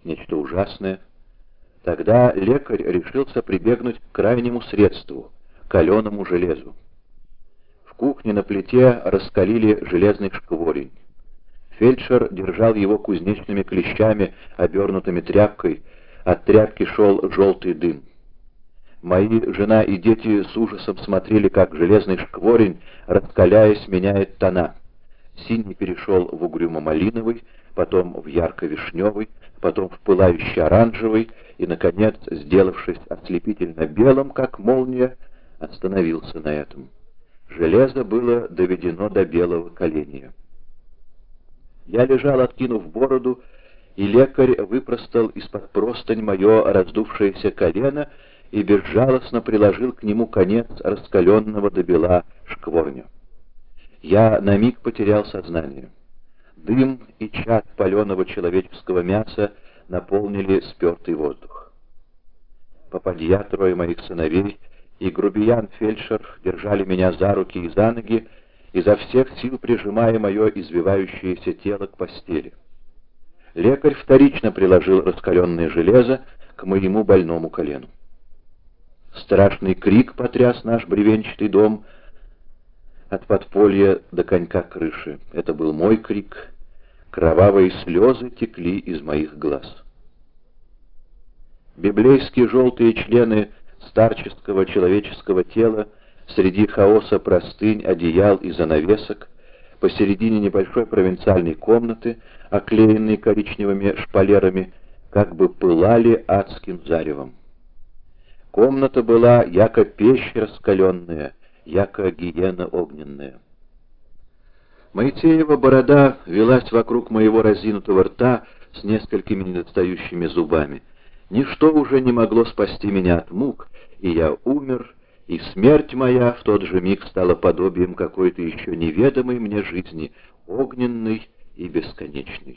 нечто ужасное. Тогда лекарь решился прибегнуть к крайнему средству — каленому железу. В кухне на плите раскалили железный шкворень. Фельдшер держал его кузнечными клещами, обернутыми тряпкой. От тряпки шел желтый дым. Мои жена и дети с ужасом смотрели, как железный шкворень, раскаляясь, меняет тона. Синий перешел в угрюмо-малиновый, потом в ярко-вишневый, потом в пылающий оранжевый и, наконец, сделавшись ослепительно белым, как молния, остановился на этом. Железо было доведено до белого коленя. Я лежал, откинув бороду, и лекарь выпростал из-под простынь мое раздувшееся колено и безжалостно приложил к нему конец раскаленного до бела шкворня. Я на миг потерял сознание. Дым и чад паленого человеческого мяса наполнили спертый воздух. Попадья, трое моих сыновей, и грубиян-фельдшер держали меня за руки и за ноги, изо всех сил прижимая мое извивающееся тело к постели. Лекарь вторично приложил раскаленное железо к моему больному колену. Страшный крик потряс наш бревенчатый дом от подполья до конька крыши. Это был мой крик. Кровавые слезы текли из моих глаз. Библейские желтые члены старческого человеческого тела среди хаоса простынь, одеял и занавесок, посередине небольшой провинциальной комнаты, оклеенной коричневыми шпалерами, как бы пылали адским заревом. Комната была яко печь раскаленная, яко гиена огненная. Моисеева борода велась вокруг моего разинутого рта с несколькими недостающими зубами. Ничто уже не могло спасти меня от мук, и я умер, и смерть моя в тот же миг стала подобием какой-то еще неведомой мне жизни, огненной и бесконечной.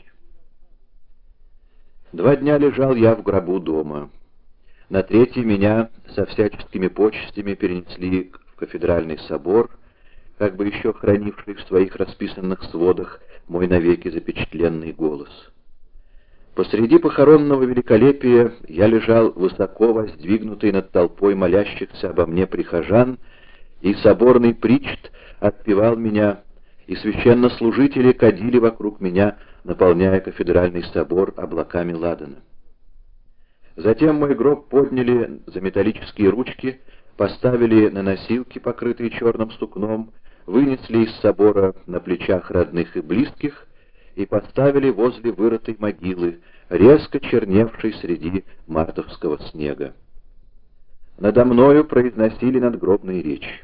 2 дня лежал я в гробу дома. На 3-й меня со всяческими почестями перенесли в кафедральный собор, как бы еще хранивший в своих расписанных сводах мой навеки запечатленный голос. Посреди похоронного великолепия я лежал высоко воздвигнутый над толпой молящихся обо мне прихожан, и соборный причт отпевал меня, и священнослужители кадили вокруг меня, наполняя кафедральный собор облаками ладана. Затем мой гроб подняли за металлические ручки, поставили на носилки, покрытые черным сукном, вынесли из собора на плечах родных и близких и поставили возле вырытой могилы, резко черневшей среди мартовского снега. Надо мною произносили надгробные речи.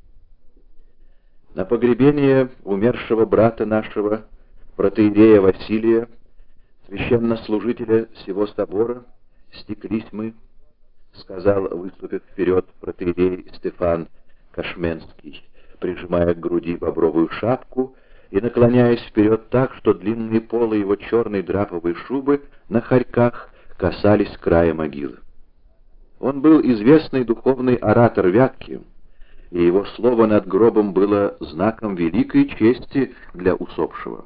На погребение умершего брата нашего, протоиерея Василия, священнослужителя всего собора, стеклись мы, сказал, выступив вперед, протоиерей Стефан Кашменский, прижимая к груди бобровую шапку и наклоняясь вперед так, что длинные полы его черной драповой шубы на хорьках касались края могилы. Он был известный духовный оратор Вятки, и его слово над гробом было знаком великой чести для усопшего.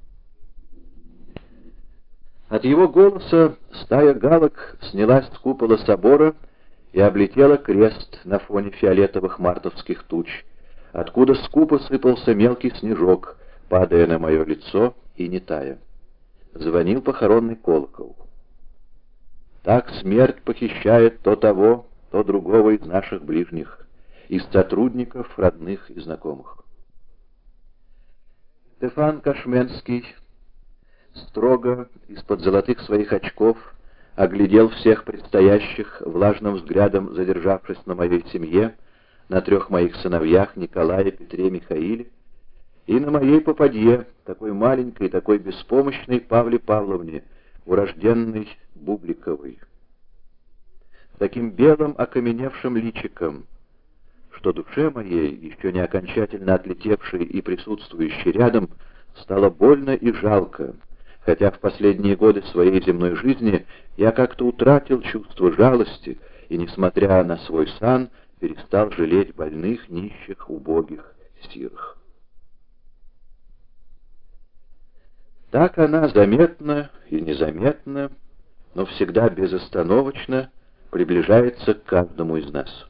От его голоса стая галок снялась с купола собора и облетела крест на фоне фиолетовых мартовских туч, откуда скупо сыпался мелкий снежок, падая на мое лицо и не тая. Звонил похоронный колокол. Так смерть похищает то того, то другого из наших ближних, из сотрудников, родных и знакомых. Стефан Кашменский строго из-под золотых своих очков оглядел всех предстоящих, влажным взглядом задержавшись на моей семье, на 3 моих сыновьях Николае, Петре, Михаиле, и на моей попадье, такой маленькой, такой беспомощной Павле Павловне, урожденной Бубликовой. С таким белым окаменевшим личиком, что душе моей, еще не окончательно отлетевшей и присутствующей рядом, стало больно и жалко, хотя в последние годы своей земной жизни я как-то утратил чувство жалости и, несмотря на свой сан, перестал жалеть больных, нищих, убогих, сирых. Так она заметно и незаметно но всегда безостановочно приближается к каждому из нас.